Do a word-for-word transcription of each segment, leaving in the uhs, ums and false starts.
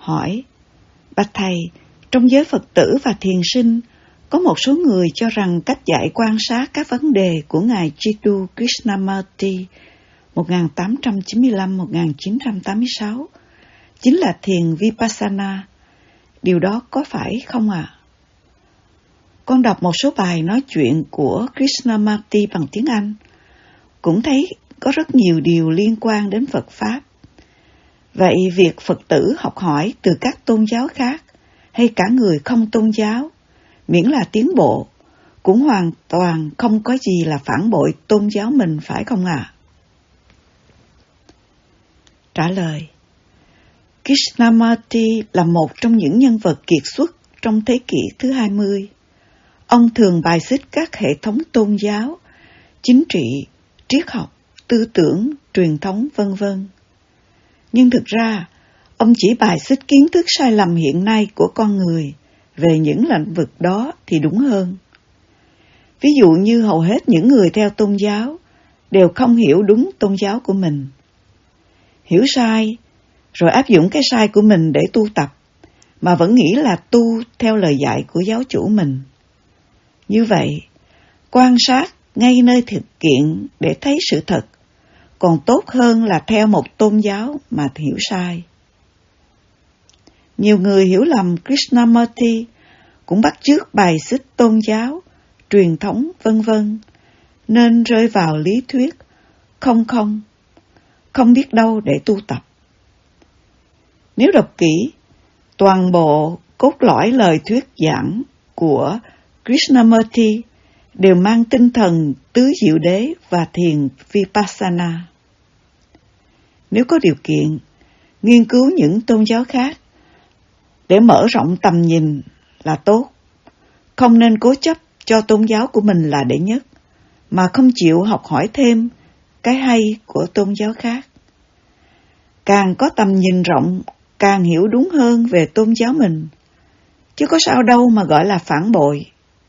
Hỏi: Bạch Thầy, trong giới Phật tử và thiền sinh, có một số người cho rằng cách dạy quan sát các vấn đề của Ngài Jiddu Krishnamurti một nghìn tám trăm chín mươi lăm đến một nghìn chín trăm tám mươi sáu chính là thiền Vipassana. Điều đó có phải không ạ? À? Con đọc một số bài nói chuyện của Krishnamurti bằng tiếng Anh, cũng thấy có rất nhiều điều liên quan đến Phật Pháp. Vậy việc Phật tử học hỏi từ các tôn giáo khác hay cả người không tôn giáo, miễn là tiến bộ, cũng hoàn toàn không có gì là phản bội tôn giáo mình, phải không ạ? À? Trả lời: Krishnamurti là một trong những nhân vật kiệt xuất trong thế kỷ thứ hai mươi. Ông thường bài xích các hệ thống tôn giáo, chính trị, triết học, tư tưởng, truyền thống, vân vân. Nhưng thực ra, ông chỉ bài xích kiến thức sai lầm hiện nay của con người về những lĩnh vực đó thì đúng hơn. Ví dụ như hầu hết những người theo tôn giáo đều không hiểu đúng tôn giáo của mình. Hiểu sai, rồi áp dụng cái sai của mình để tu tập, mà vẫn nghĩ là tu theo lời dạy của giáo chủ mình. Như vậy, quan sát ngay nơi thực kiện để thấy sự thật, còn tốt hơn là theo một tôn giáo mà hiểu sai. Nhiều người hiểu lầm Krishnamurti cũng bắt chước bài xích tôn giáo, truyền thống, vân vân, nên rơi vào lý thuyết không không, không biết đâu để tu tập. Nếu đọc kỹ toàn bộ cốt lõi lời thuyết giảng của Krishnamurti đều mang tinh thần tứ diệu đế và thiền Vipassana. Nếu có điều kiện, nghiên cứu những tôn giáo khác để mở rộng tầm nhìn là tốt. Không nên cố chấp cho tôn giáo của mình là đệ nhất, mà không chịu học hỏi thêm cái hay của tôn giáo khác. Càng có tầm nhìn rộng, càng hiểu đúng hơn về tôn giáo mình, chứ có sao đâu mà gọi là phản bội.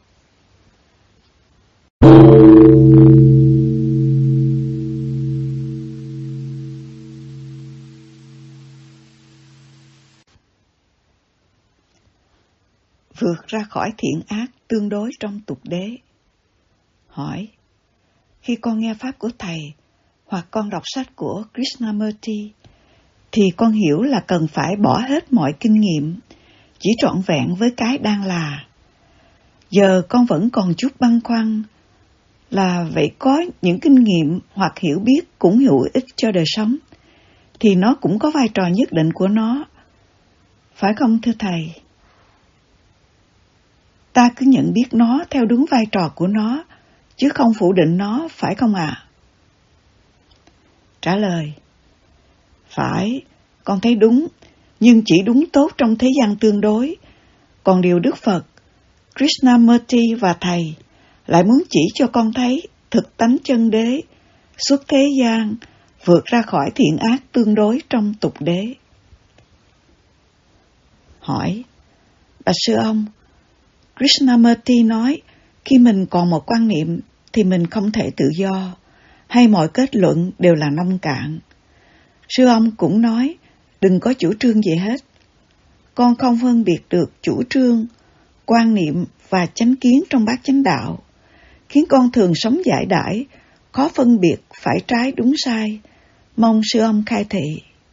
Vượt ra khỏi thiện ác tương đối trong tục đế. Hỏi: Khi con nghe Pháp của Thầy hoặc con đọc sách của Krishnamurti, thì con hiểu là cần phải bỏ hết mọi kinh nghiệm, chỉ trọn vẹn với cái đang là. Giờ con vẫn còn chút băn khoăn là vậy có những kinh nghiệm hoặc hiểu biết cũng hữu ích cho đời sống, thì nó cũng có vai trò nhất định của nó, phải không thưa Thầy? Ta cứ nhận biết nó theo đúng vai trò của nó, chứ không phủ định nó, phải không ạ? À? Trả lời: Phải, con thấy đúng, nhưng chỉ đúng tốt trong thế gian tương đối. Còn điều Đức Phật, Krishnamurti và Thầy lại muốn chỉ cho con thấy thực tánh chân đế, xuất thế gian, vượt ra khỏi thiện ác tương đối trong tục đế. Hỏi: Bạch sư ông, Krishnamurti nói khi mình còn một quan niệm thì mình không thể tự do, hay mọi kết luận đều là nông cạn. Sư ông cũng nói đừng có chủ trương gì hết. Con không phân biệt được chủ trương, quan niệm và chánh kiến trong bát chánh đạo, khiến con thường sống dại đãi, khó phân biệt phải trái đúng sai. Mong sư ông khai thị.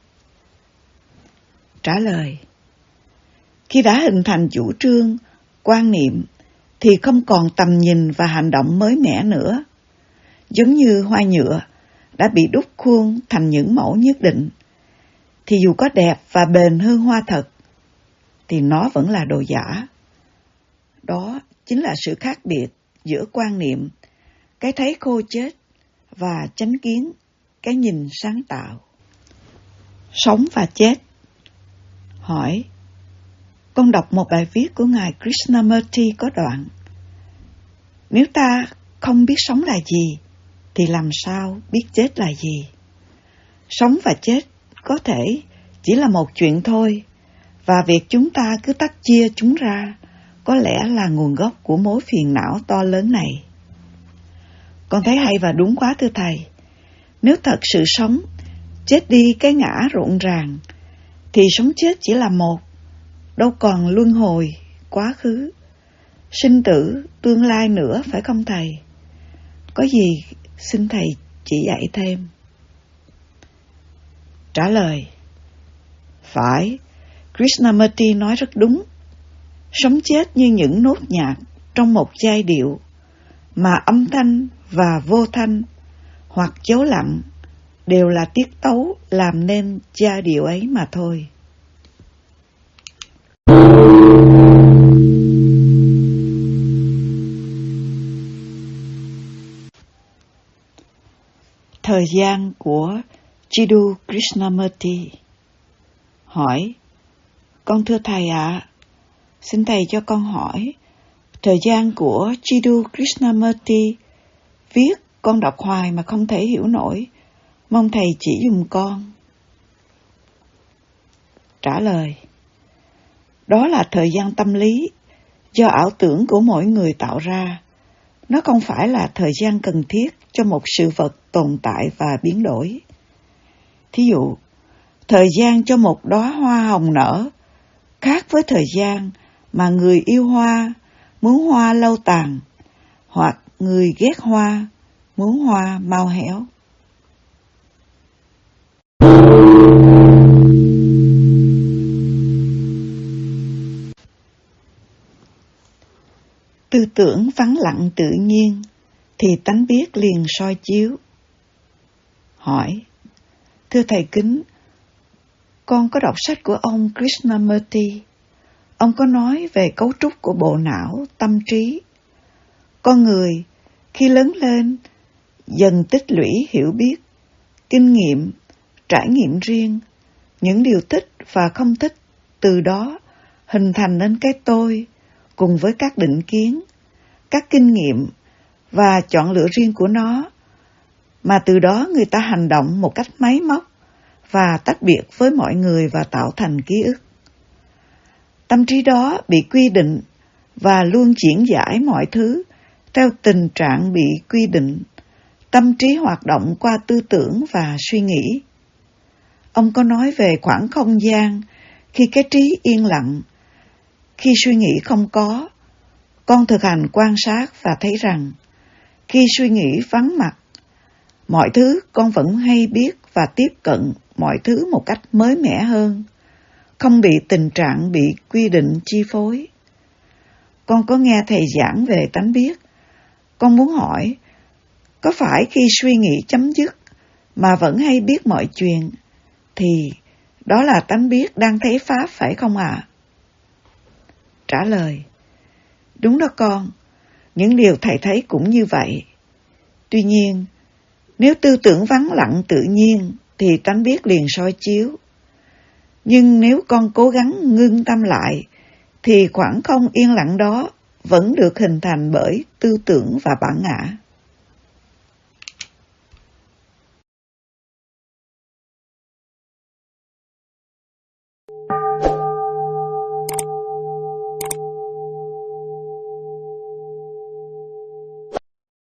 Trả lời: Khi đã hình thành chủ trương, quan niệm, thì không còn tầm nhìn và hành động mới mẻ nữa. Giống như hoa nhựa đã bị đúc khuôn thành những mẫu nhất định, thì dù có đẹp và bền hơn hoa thật, thì nó vẫn là đồ giả. Đó chính là sự khác biệt giữa quan niệm, cái thấy khô chết, và chánh kiến, cái nhìn sáng tạo. Sống và chết. Hỏi: Con đọc một bài viết của Ngài Krishnamurti có đoạn: Nếu ta không biết sống là gì, thì làm sao biết chết là gì? Sống và chết có thể chỉ là một chuyện thôi, và việc chúng ta cứ tách chia chúng ra có lẽ là nguồn gốc của mối phiền não to lớn này. Con thấy hay và đúng quá thưa Thầy. Nếu thật sự sống, chết đi cái ngã rộn ràng, thì sống chết chỉ là một, đâu còn luân hồi, quá khứ, sinh tử, tương lai nữa, phải không thầy? Có gì xin thầy chỉ dạy thêm. Trả lời: phải, Krishnamurti nói rất đúng. Sống chết như những nốt nhạc trong một giai điệu, mà âm thanh và vô thanh hoặc dấu lặng đều là tiết tấu làm nên giai điệu ấy mà thôi. Thời gian của Jiddu Krishnamurti. Hỏi: con thưa thầy ạ, à, xin thầy cho con hỏi, thời gian của Jiddu Krishnamurti viết con đọc hoài mà không thể hiểu nổi, mong thầy chỉ dùm con. Trả lời: đó là thời gian tâm lý do ảo tưởng của mỗi người tạo ra. Nó không phải là thời gian cần thiết cho một sự vật tồn tại và biến đổi. Thí dụ, thời gian cho một đóa hoa hồng nở khác với thời gian mà người yêu hoa muốn hoa lâu tàn, hoặc người ghét hoa muốn hoa mau héo. Tư tưởng vắng lặng tự nhiên thì tánh biết liền soi chiếu. Hỏi: thưa thầy kính, con có đọc sách của ông Krishnamurti. Ông có nói về cấu trúc của bộ não, tâm trí. Con người khi lớn lên dần tích lũy hiểu biết, kinh nghiệm, trải nghiệm riêng, những điều thích và không thích, từ đó hình thành nên cái tôi cùng với các định kiến, các kinh nghiệm và chọn lựa riêng của nó, mà từ đó người ta hành động một cách máy móc và tách biệt với mọi người và tạo thành ký ức. Tâm trí đó bị quy định và luôn diễn giải mọi thứ theo tình trạng bị quy định. Tâm trí hoạt động qua tư tưởng và suy nghĩ. Ông có nói về khoảng không gian khi cái trí yên lặng, khi suy nghĩ không có. Con thực hành quan sát và thấy rằng khi suy nghĩ vắng mặt, mọi thứ con vẫn hay biết và tiếp cận mọi thứ một cách mới mẻ hơn, không bị tình trạng bị quy định chi phối. Con có nghe thầy giảng về tánh biết. Con muốn hỏi, có phải khi suy nghĩ chấm dứt mà vẫn hay biết mọi chuyện, thì đó là tánh biết đang thấy Pháp phải không ạ? À? Trả lời: đúng đó con, những điều thầy thấy cũng như vậy. Tuy nhiên, nếu tư tưởng vắng lặng tự nhiên thì tánh biết liền soi chiếu. Nhưng nếu con cố gắng ngưng tâm lại, thì khoảng không yên lặng đó vẫn được hình thành bởi tư tưởng và bản ngã.